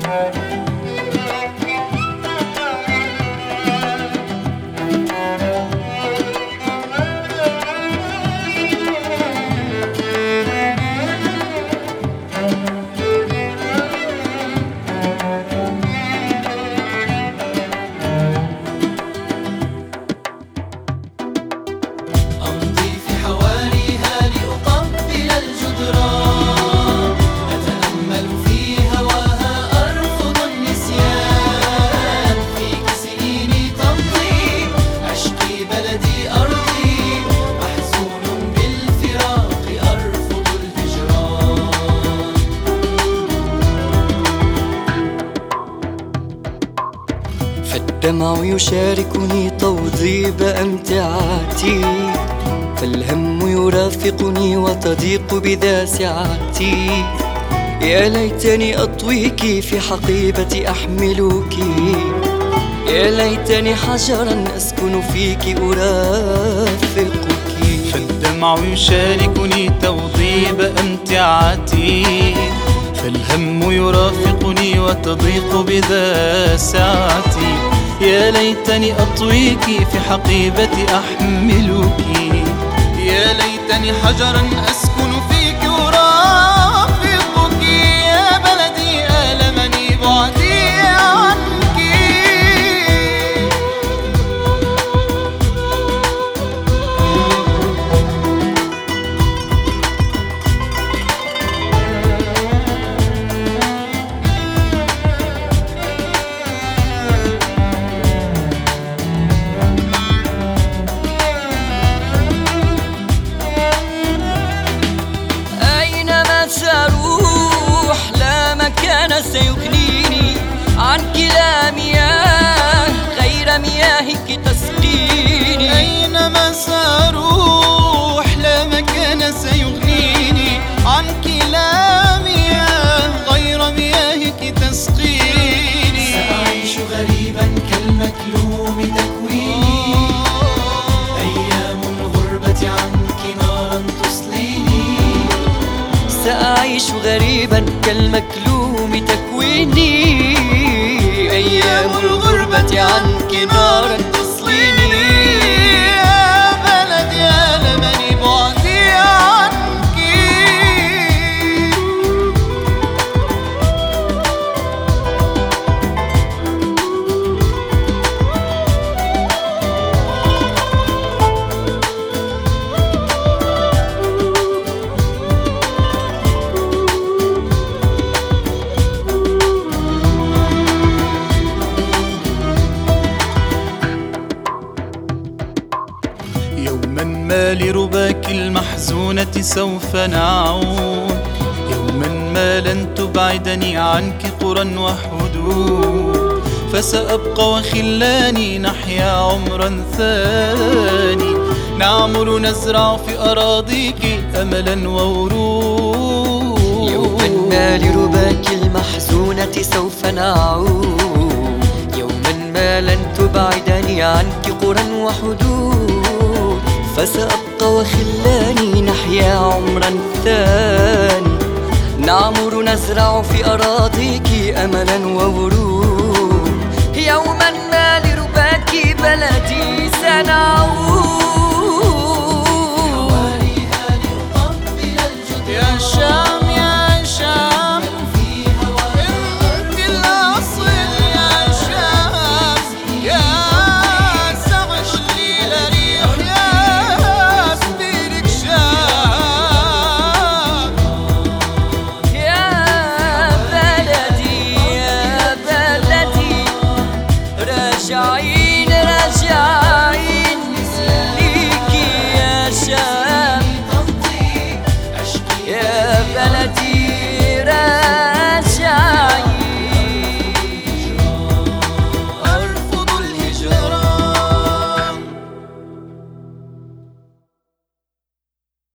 الدمع يشاركني توضيب أمتعتي، فالهم يرافقني وتضيق بذا سعتي. يا ليتني أطويك في حقيبتي أحملك، يا ليتني حجرا أسكن فيك أرافقك. فالدمع يشاركني توضيب أمتعتي، فالهم يرافقني وتضيق بذا سعتي. يا ليتني أطويك في حقيبتي أحملك، يا ليتني حجرا أسكن فيك أرافقك. يا بلدي آلمني بعدي عنك. سأروح لا مكان سيغنيني عنك، لا مياه غير مياهك تسقيني. أينما سأروح لا مكان سيغنيني عنك، لا مياه غير مياهك تسقيني. سأعيش غريبا كالمكلوم تكويني، أيام الغربة عنك نارا تصليني. سأعيش غريبا كالمكلوم تكويني، أيام الغربة عنك نارا تصليني. يا بلدي ألمني بعدي عنك. يوما ما لرباك المحزونة سوف نعود، يوما ما لن تبعدني عنك قرى وحدود. فسأبقى وخلاني نحيا عمرا ثاني، نعمر نزرع في أراضيك أملا وورود. يوما ما لرباك المحزونة سوف نعود، يوما ما لن تبعدني عنك قرى وحدود. فسأبقى وخلاني نحيا عمرا ثاني، نعمر نزرع في أراضيك أملا وورود. يوما ما لرباك بلدي سنعود، حواريها لأقبل الجدران. يا شعب